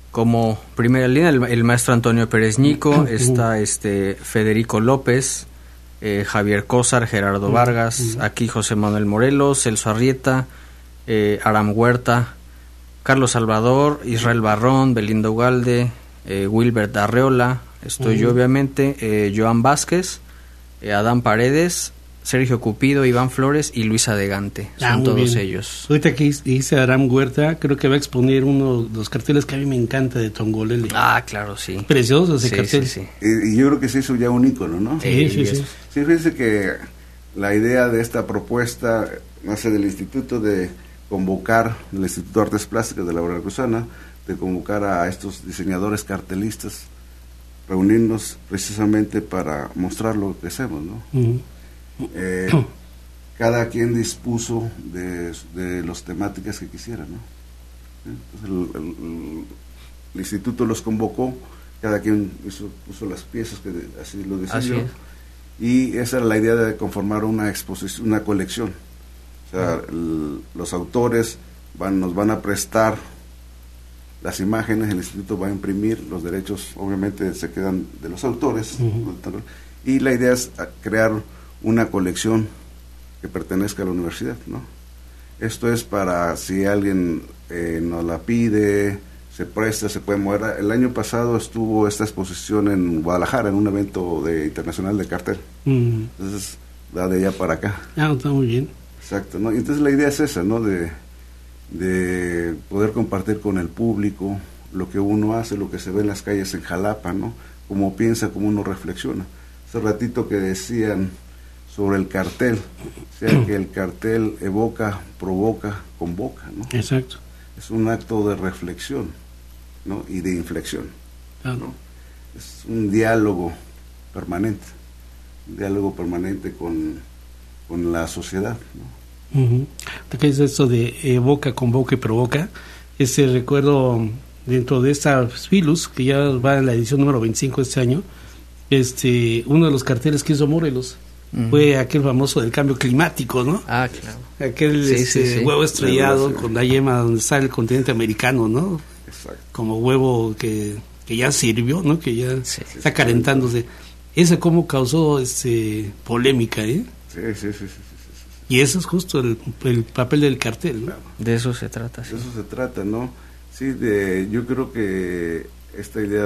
Como primera línea el maestro Antonio Pérez Ñico, está Federico López, Javier Cózar, Gerardo Vargas, aquí José Manuel Morelos, Celso Arrieta, Aram Huerta, Carlos Salvador, Israel Barrón, Belinda Ugalde, Wilbert Arreola, estoy yo obviamente, Joan Vázquez, Adán Paredes, Sergio Cupido, Iván Flores y Luisa Degante, son todos ellos. Ahorita que dice Aram Huerta, creo que va a exponer uno de los carteles que a mí me encanta de Tongolele. Ah, claro, sí. Precioso ese cartel. Sí. Y yo creo que se hizo ya un ícono, ¿no? Sí. Sí, fíjense que la idea de esta propuesta nace del Instituto del Instituto de Artes Plásticas de la Veracruzana, de convocar a estos diseñadores cartelistas, reunirnos precisamente para mostrar lo que hacemos, ¿no? Cada quien dispuso de las temáticas que quisiera, ¿no? Entonces el instituto los convocó, cada quien puso las piezas que así lo decidió, y esa era la idea de conformar una exposición, una colección. O sea, los autores nos van a prestar las imágenes, el instituto va a imprimir, los derechos obviamente se quedan de los autores, y la idea es crear una colección que pertenezca a la universidad, ¿no? Esto es para si alguien nos la pide, se presta, se puede mover. El año pasado estuvo esta exposición en Guadalajara, en un evento internacional de cartel. Entonces, va de allá para acá. Está muy bien. Exacto, ¿no? Y entonces la idea es esa, ¿no? De poder compartir con el público lo que uno hace, lo que se ve en las calles en Jalapa, ¿no? Cómo piensa, cómo uno reflexiona. Hace ratito que decían sobre el cartel, o sea que el cartel evoca, provoca, convoca, ¿no? Exacto. Es un acto de reflexión, ¿no? Y de inflexión, ¿no? Es un diálogo permanente con la sociedad, ¿no? ¿Qué es esto de evoca, convoca y provoca? Ese recuerdo dentro de esta Filus, que ya va en la edición número 25 este año, uno de los carteles que hizo Morelos fue aquel famoso del cambio climático, ¿no? Ah, claro. Aquel huevo estrellado con la yema donde está el continente americano, ¿no? Exacto. Como huevo que ya sirvió, ¿no? Que ya está calentándose. Ese cómo causó polémica, ¿eh? Sí. Y eso es justo el papel del cartel, ¿no? De eso se trata. Sí. De eso se trata, ¿no? Sí, yo creo que esta idea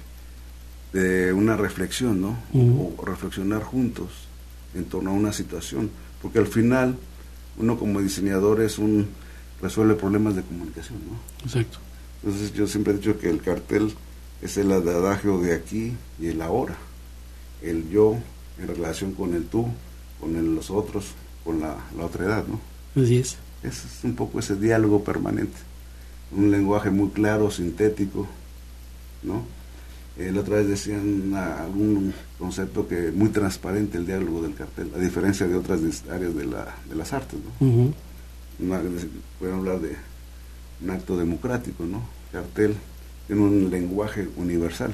de una reflexión, ¿no? O reflexionar juntos en torno a una situación, porque al final uno como diseñador resuelve problemas de comunicación, ¿no? Exacto. Entonces yo siempre he dicho que el cartel es el adagio de aquí y el ahora, el yo en relación con el tú, con los otros, con la otra edad, ¿no? Así es. Es un poco ese diálogo permanente, un lenguaje muy claro, sintético, ¿no? La otra vez decían algún concepto que muy transparente el diálogo del cartel, a diferencia de otras áreas de las artes, ¿no? Pueden hablar de un acto democrático, ¿no? El cartel tiene un lenguaje universal.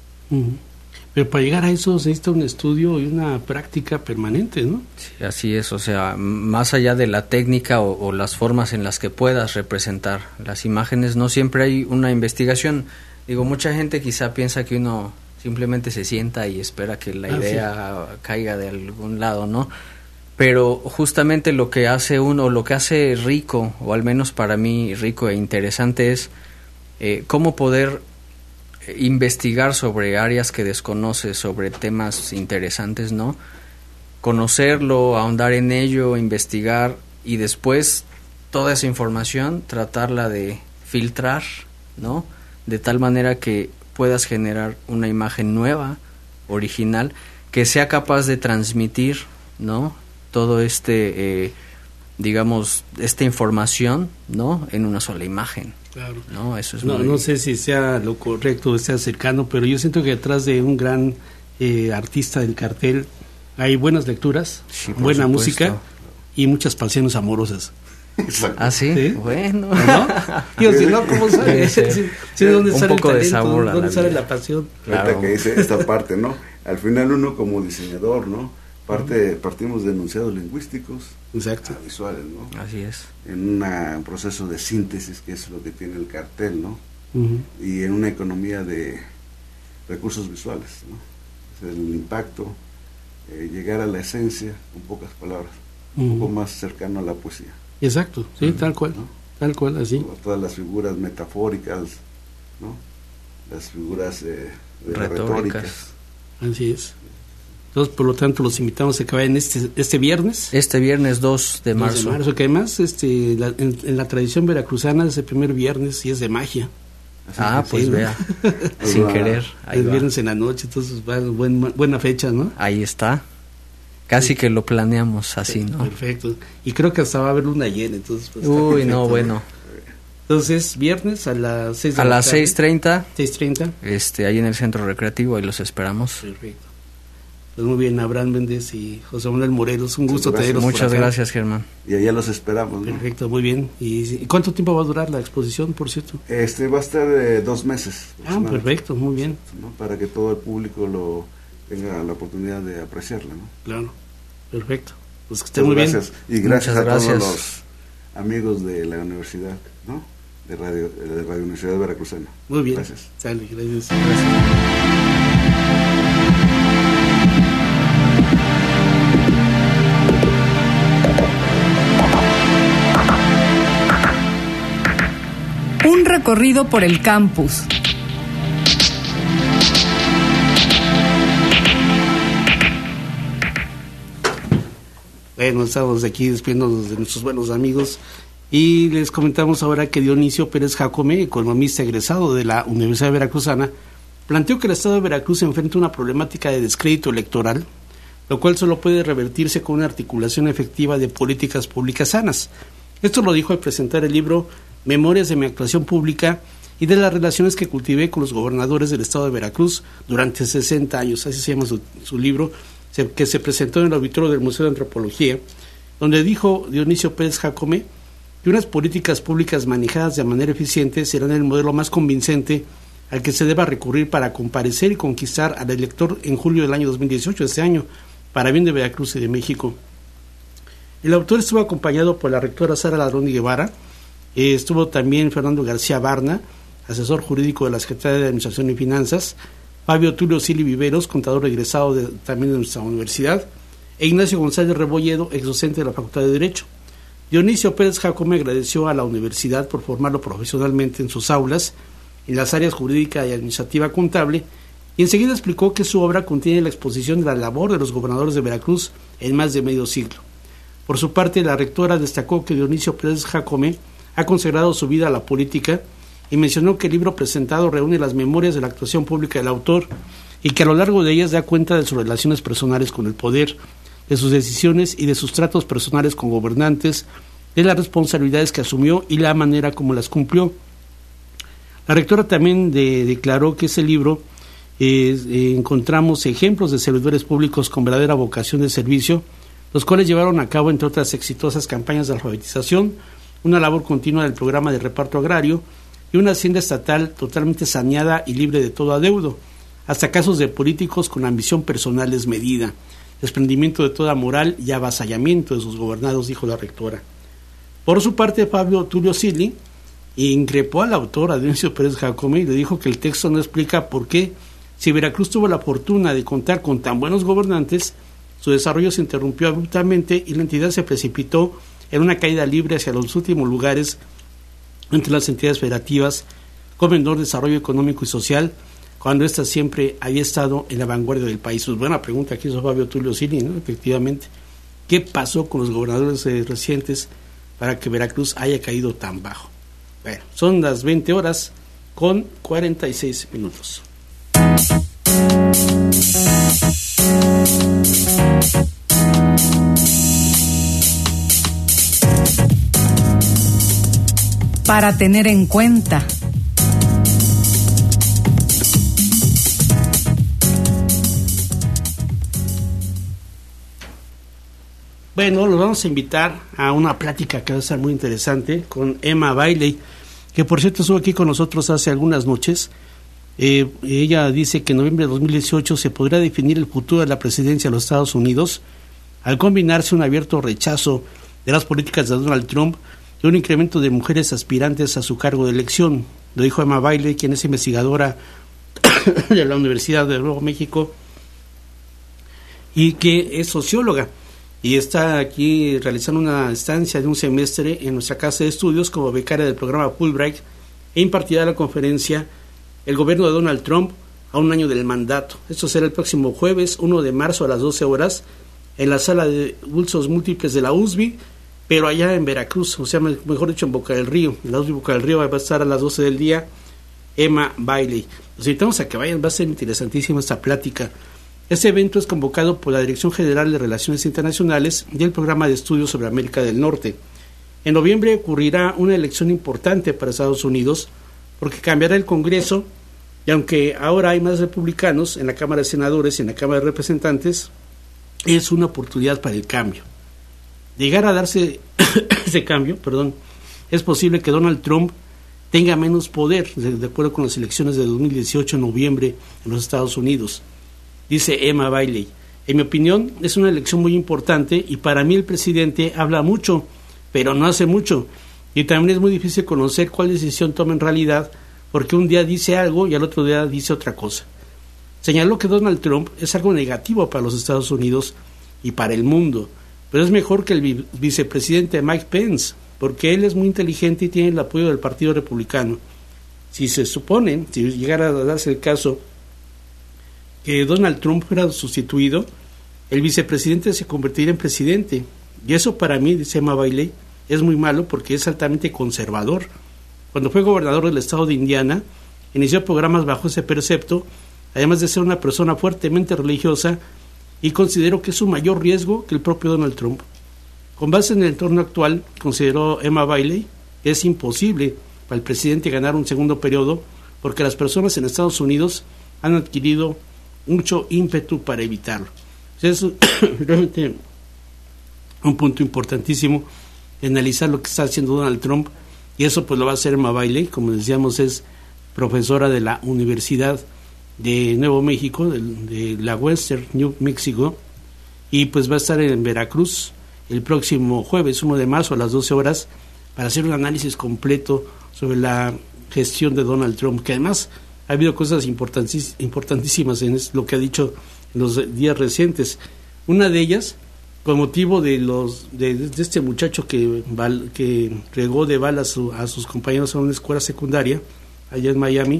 Pero para llegar a eso se necesita un estudio y una práctica permanente, ¿no? Sí, así es, o sea, más allá de la técnica o las formas en las que puedas representar las imágenes, no siempre hay una investigación. Digo, mucha gente quizá piensa que uno simplemente se sienta y espera que la idea caiga de algún lado, ¿no? Pero justamente lo que hace rico, o al menos para mí rico e interesante, es cómo poder investigar sobre áreas que desconoces, sobre temas interesantes, ¿no? Conocerlo, ahondar en ello, investigar y después toda esa información tratarla de filtrar, ¿no? De tal manera que puedas generar una imagen nueva, original, que sea capaz de transmitir, ¿no? Todo digamos, esta información, ¿no? En una sola imagen. Claro. No, eso es no sé si sea lo correcto o sea cercano, pero yo siento que detrás de un gran artista del cartel hay buenas lecturas, buena música y muchas pasiones amorosas. Exacto. ¿Ah, sí? ¿Sí? Bueno. ¿No? Digo, si no, ¿cómo sabes? Sí, ¿dónde un sale poco el de talento? sabor a ¿Dónde la sale vida? la pasión? Claro. Ahorita que dice esta parte, ¿no? Al final uno como diseñador, ¿no? Partimos de enunciados lingüísticos Exacto. visuales, ¿no? Así es. En un proceso de síntesis, que es lo que tiene el cartel, ¿no? y en una economía de recursos visuales, ¿no? O sea, el impacto, llegar a la esencia con pocas palabras, un poco más cercano a la poesía. Exacto, sí, tal cual, ¿no? Tal cual, así. Todas las figuras metafóricas, ¿no? Las figuras retóricas. Así es. Entonces, por lo tanto, los invitamos a que vayan este viernes. Este viernes 2 de marzo. 2 de marzo, que además en la tradición veracruzana ese primer viernes sí es de magia. Así pues sí, vea, sin querer. Ahí el viernes en la noche, entonces va buena fecha, ¿no? Ahí está. Casi que lo planeamos así, ¿no? Perfecto. Y creo que hasta va a haber luna llena, entonces. Pues, uy, no, bueno. Entonces, viernes a las 6 de a la las tarde. 6:30. 6:30. Ahí en el centro recreativo, ahí los esperamos. Perfecto. Pues muy bien, Abraham Méndez y José Manuel Morelos, un gusto tenerlos. Muchas gracias, Germán. Y allá los esperamos, ¿no? Perfecto, muy bien. ¿Y cuánto tiempo va a durar la exposición, por cierto? Va a estar 2 meses. Perfecto, muy bien. ¿No? Para que todo el público tenga la oportunidad de apreciarla, ¿no? Claro, perfecto. Pues que esté muy bien. Y gracias a todos los amigos de la universidad, ¿no? De Radio Universidad Veracruzana. Muy bien. Gracias. Sale, gracias. Un recorrido por el campus. Bueno, estamos aquí despidiéndonos de nuestros buenos amigos y les comentamos ahora que Dionisio Pérez Jacome, economista egresado de la Universidad Veracruzana, planteó que el Estado de Veracruz enfrenta una problemática de descrédito electoral, lo cual solo puede revertirse con una articulación efectiva de políticas públicas sanas. Esto lo dijo al presentar el libro Memorias de mi actuación pública y de las relaciones que cultivé con los gobernadores del Estado de Veracruz durante 60 años, así se llama su libro, que se presentó en el auditorio del Museo de Antropología, donde dijo Dionisio Pérez Jacome que unas políticas públicas manejadas de manera eficiente serán el modelo más convincente al que se deba recurrir para comparecer y conquistar al elector en julio del año 2018, este año, para bien de Veracruz y de México. El autor estuvo acompañado por la rectora Sara Ladrón y Guevara, estuvo también Fernando García Barna, asesor jurídico de la Secretaría de Administración y Finanzas, Fabio Tulio Sili Viveros, contador egresado también de nuestra universidad, e Ignacio González Rebolledo, exdocente de la Facultad de Derecho. Dionisio Pérez Jacome agradeció a la universidad por formarlo profesionalmente en sus aulas, en las áreas jurídica y administrativa contable, y enseguida explicó que su obra contiene la exposición de la labor de los gobernadores de Veracruz en más de medio siglo. Por su parte, la rectora destacó que Dionisio Pérez Jacome ha consagrado su vida a la política y mencionó que el libro presentado reúne las memorias de la actuación pública del autor y que a lo largo de ellas da cuenta de sus relaciones personales con el poder, de sus decisiones y de sus tratos personales con gobernantes, de las responsabilidades que asumió y la manera como las cumplió. La rectora también declaró que ese libro encontramos ejemplos de servidores públicos con verdadera vocación de servicio, los cuales llevaron a cabo, entre otras exitosas campañas de alfabetización, una labor continua del programa de reparto agrario y una hacienda estatal totalmente saneada y libre de todo adeudo, hasta casos de políticos con ambición personal desmedida, desprendimiento de toda moral y avasallamiento de sus gobernados, dijo la rectora. Por su parte, Fabio Tulio Sili increpó al autor, a Dionisio Pérez Jacome, y le dijo que el texto no explica por qué, si Veracruz tuvo la fortuna de contar con tan buenos gobernantes, su desarrollo se interrumpió abruptamente y la entidad se precipitó en una caída libre hacia los últimos lugares entre las entidades federativas con menor desarrollo económico y social, cuando ésta siempre había estado en la vanguardia del país. Pues buena pregunta que hizo Fabio Tulio Sili, ¿no? Efectivamente, ¿qué pasó con los gobernadores recientes para que Veracruz haya caído tan bajo? Bueno, son las 20:46. Para tener en cuenta. Bueno, los vamos a invitar a una plática que va a ser muy interesante con Emma Bailey, que por cierto estuvo aquí con nosotros hace algunas noches. Ella dice que en noviembre de 2018 se podrá definir el futuro de la presidencia de los Estados Unidos al combinarse un abierto rechazo de las políticas de Donald Trump y un incremento de mujeres aspirantes a su cargo de elección. lo dijo Emma Bailey, quien es investigadora de la Universidad de Nuevo México y que es socióloga y está aquí realizando una estancia de un semestre en nuestra casa de estudios como becaria del programa Fulbright e impartirá la conferencia El gobierno de Donald Trump a un año del mandato. Esto será el próximo jueves 1 de marzo a las 12 horas en la sala de usos múltiples de la USB, pero allá en Veracruz, o sea, mejor dicho en Boca del Río. En la USB Boca del Río va a estar a las 12 del día Emma Bailey. Los invitamos a que vayan, va a ser interesantísima esta plática. Este evento es convocado por la Dirección General de Relaciones Internacionales y el Programa de Estudios sobre América del Norte. En noviembre ocurrirá una elección importante para Estados Unidos porque cambiará el Congreso y aunque ahora hay más republicanos en la Cámara de Senadores y en la Cámara de Representantes, es una oportunidad para el cambio. De llegar a darse ese cambio, es posible que Donald Trump tenga menos poder, de acuerdo con las elecciones de 2018 en noviembre en los Estados Unidos. Dice Emma Bailey, en mi opinión es una elección muy importante y para mí el presidente habla mucho, pero no hace mucho. Y también es muy difícil conocer cuál decisión toma en realidad, porque un día dice algo y al otro día dice otra cosa. Señaló que Donald Trump es algo negativo para los Estados Unidos y para el mundo, pero es mejor que el vicepresidente Mike Pence, porque él es muy inteligente y tiene el apoyo del Partido Republicano. Si llegara a darse el caso que Donald Trump fuera sustituido, el vicepresidente se convertiría en presidente. Y eso para mí, dice Emma Bailey, es muy malo porque es altamente conservador. Cuando fue gobernador del estado de Indiana, inició programas bajo ese precepto, además de ser una persona fuertemente religiosa, y considero que es un mayor riesgo que el propio Donald Trump. Con base en el entorno actual, consideró Emma Bailey, es imposible para el presidente ganar un segundo periodo porque las personas en Estados Unidos han adquirido mucho ímpetu para evitarlo. Es realmente un punto importantísimo analizar lo que está haciendo Donald Trump, y eso pues lo va a hacer Emma Bailey, como decíamos, es profesora de la Universidad de Nuevo México, de la Western New Mexico, y pues va a estar en Veracruz el próximo jueves 1 de marzo a las 12 horas para hacer un análisis completo sobre la gestión de Donald Trump, que además ha habido cosas importantísimas en lo que ha dicho en los días recientes. Una de ellas, con motivo de este muchacho que regó de balas a sus compañeros en una escuela secundaria allá en Miami,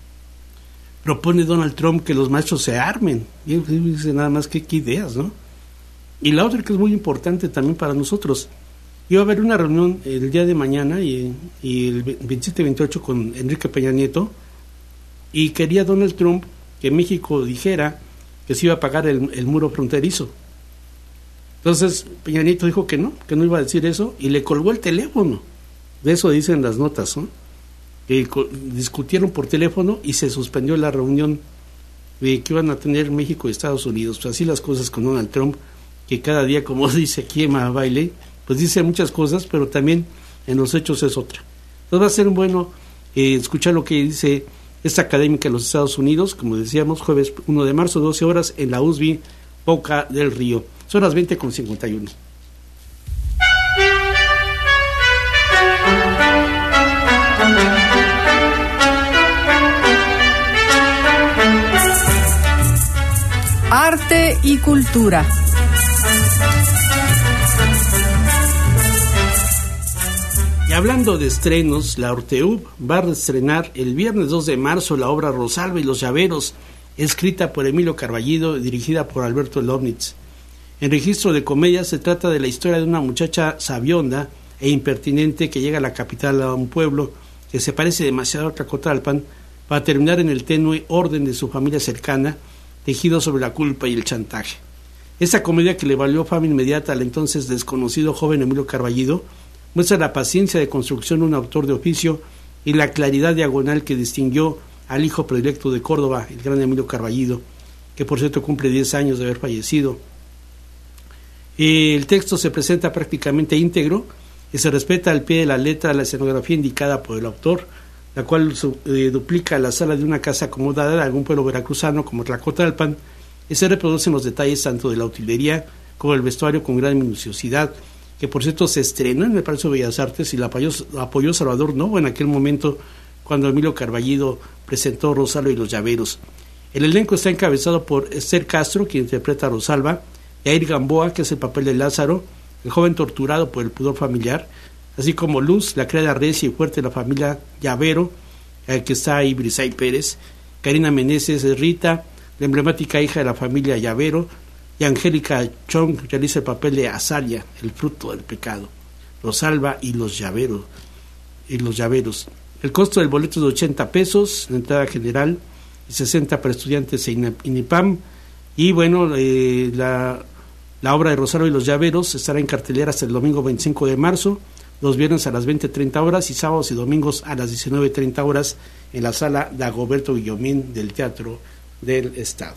propone Donald Trump que los maestros se armen. Y dice nada más que qué ideas, ¿no? Y la otra que es muy importante también para nosotros, iba a haber una reunión el día de mañana y el 27-28 con Enrique Peña Nieto, y quería Donald Trump que México dijera que se iba a pagar el muro fronterizo. Entonces Peña Nieto dijo que no iba a decir eso, y le colgó el teléfono. De eso dicen las notas, ¿no? Que discutieron por teléfono y se suspendió la reunión que iban a tener México y Estados Unidos. Pues así las cosas con Donald Trump, que cada día, como dice aquí Emma Bailey, pues dice muchas cosas, pero también en los hechos es otra. Entonces va a ser bueno escuchar lo que dice esta académica de los Estados Unidos, como decíamos, jueves 1 de marzo, 12 horas, en la USB Boca del Río. Son las 20:51. Arte y cultura. Y hablando de estrenos, la Orteub va a reestrenar el viernes 2 de marzo la obra Rosalba y los Llaveros, escrita por Emilio Carballido y dirigida por Alberto Lovnitz. En registro de comedia se trata de la historia de una muchacha sabionda e impertinente que llega a la capital, a un pueblo que se parece demasiado a Tlacotalpan, para terminar en el tenue orden de su familia cercana, tejido sobre la culpa y el chantaje. Esta comedia, que le valió fama inmediata al entonces desconocido joven Emilio Carballido, muestra la paciencia de construcción de un autor de oficio y la claridad diagonal que distinguió al hijo predilecto de Córdoba, el gran Emilio Carballido, que por cierto cumple 10 años de haber fallecido. El texto se presenta prácticamente íntegro y se respeta al pie de la letra la escenografía indicada por el autor, la cual duplica la sala de una casa acomodada de algún pueblo veracruzano como Tlacotalpan, y se reproducen los detalles tanto de la utilería como el vestuario con gran minuciosidad, que por cierto se estrenó en el Palacio de Bellas Artes y la apoyó Salvador Novo en aquel momento cuando Emilio Carballido presentó Rosalba y los Llaveros. El elenco está encabezado por Esther Castro, quien interpreta a Rosalba, Yair Gamboa, que es el papel de Lázaro, el joven torturado por el pudor familiar, así como Luz, la criada recia y fuerte de la familia Llavero, que está ahí Brisay Pérez, Karina Meneses es Rita, la emblemática hija de la familia Llavero, y Angélica Chong realiza el papel de Azalia, el fruto del pecado. Rosalba y los Llaveros. El costo del boleto es de 80 pesos, la entrada general, y 60 para estudiantes e INIPAM. Y bueno, la obra de Rosalba y los Llaveros estará en cartelera hasta el domingo 25 de marzo, los viernes a las 20:30 horas y sábados y domingos a las 19:30 horas en la sala Dagoberto Guillomín del Teatro del Estado.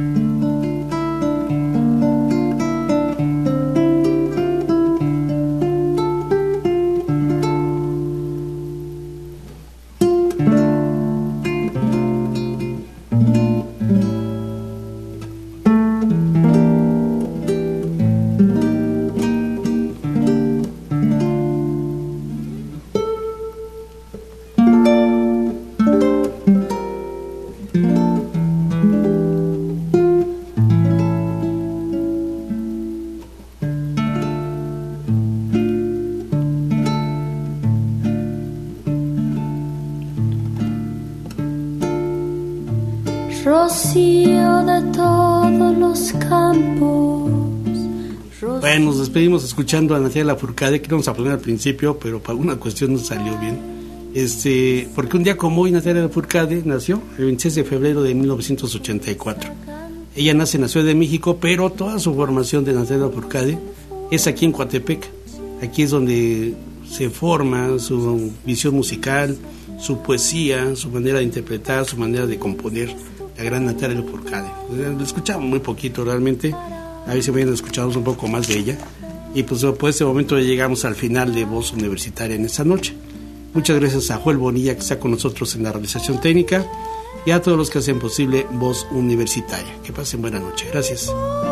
Rocío de todos los campos. Bueno, nos despedimos escuchando a Natalia Lafourcade, que íbamos a poner al principio, pero por alguna cuestión no salió bien. Porque un día como hoy Natalia Lafourcade nació, el 26 de febrero de 1984. Ella nace en la Ciudad de México, pero toda su formación de Natalia Lafourcade es aquí en Coatepec. Aquí es donde se forma su visión musical, su poesía, su manera de interpretar, su manera de componer. La gran Natalia Lafourcade. Lo escuchamos muy poquito realmente, a ver si vayan a escucharnos un poco más de ella. Y pues por este momento ya llegamos al final de Voz Universitaria en esta noche. Muchas gracias a Joel Bonilla, que está con nosotros en la realización técnica, y a todos los que hacen posible Voz Universitaria. Que pasen buena noche. Gracias.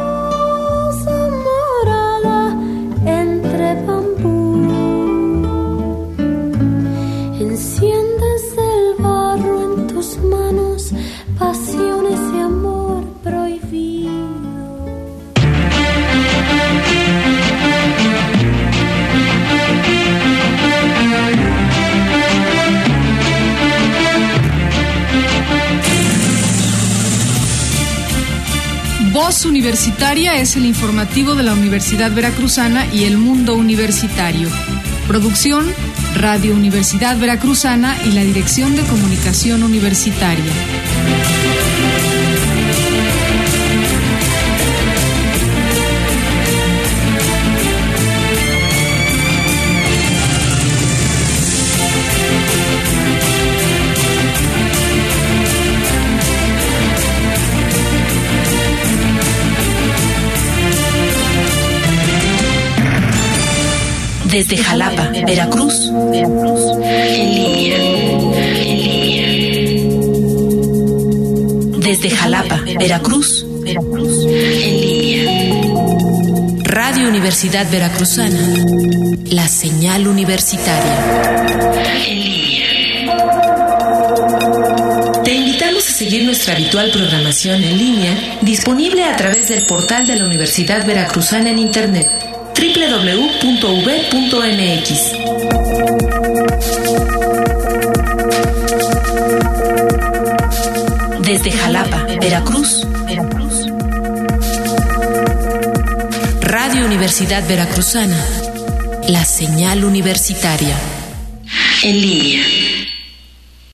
Entre bambú, enciendes el barro en tus manos, pasiones de amor prohibido. Voz Universitaria es el informativo de la Universidad Veracruzana y el mundo universitario. Producción, Radio Universidad Veracruzana y la Dirección de Comunicación Universitaria. Desde Jalapa, Veracruz, en línea. Desde Jalapa, Veracruz, en línea. Radio Universidad Veracruzana, la señal universitaria, en línea. Te invitamos a seguir nuestra habitual programación en línea, disponible a través del portal de la Universidad Veracruzana en Internet, www.uv.mx. Desde Jalapa, Veracruz, Radio Universidad Veracruzana, la señal universitaria, en línea.